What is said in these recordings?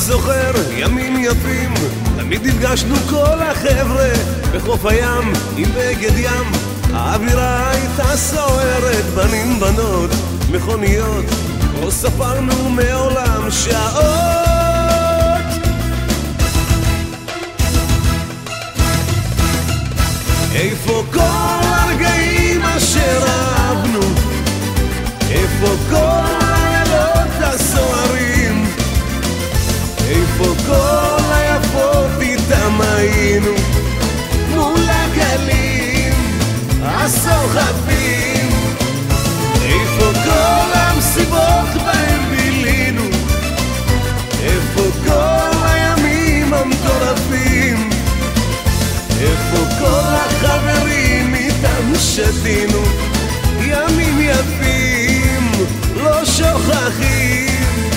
זוכר ימים יפים, תמיד נפגשנו כל החבר'ה בחוף הים עם בגד ים. האווירה הייתה סוערת, בנים בנות, מכוניות, לא ספרנו מעולם שעות. איפה כל הרגעים אשר אהבנו, איפה כל הלילות הסוערים, איפה כל היפות איתם היינו מול הגלים הסוחפים, איפה כל המסיבות בהם בילינו, איפה כל הימים המטורפים, איפה כל החברים איתם שתינו ימים יפים לא שוכחים.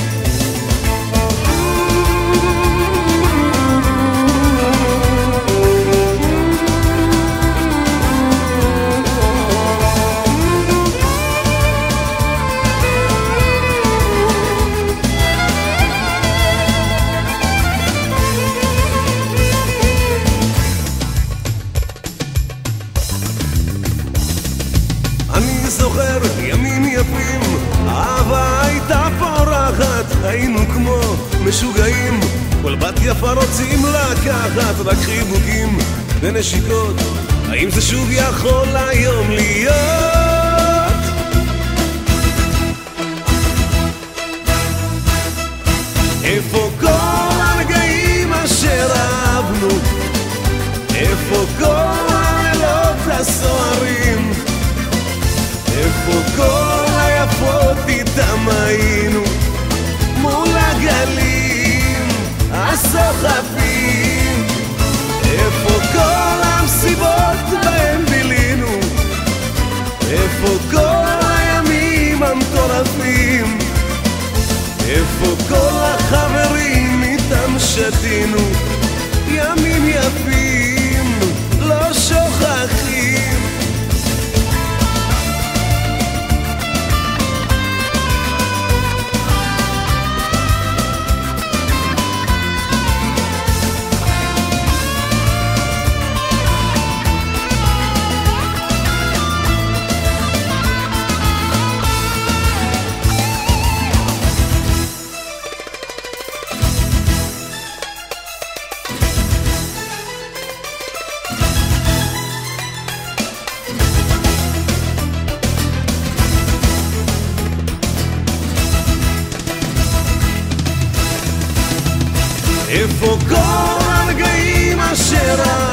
אני זוכר ימים יפים, האהבה הייתה פורחת, היינו כמו משוגעים, כל בת יפה רוצים לקחת, רק חיבוקים ונשיקות, האם זה שוב יכול היום להיות? איפה כל הרגעים אשר אהבנו, איפה כל הלילות הסוערים, איפה כל היפות איתם היינו מול הגלים הסוחפים, איפה כל המסיבות בהם בילינו, איפה כל הימים המטורפים, איפה כל החברים איתם שתינו ימים יפים לא שוכחים. איפה כל הרגעים אשר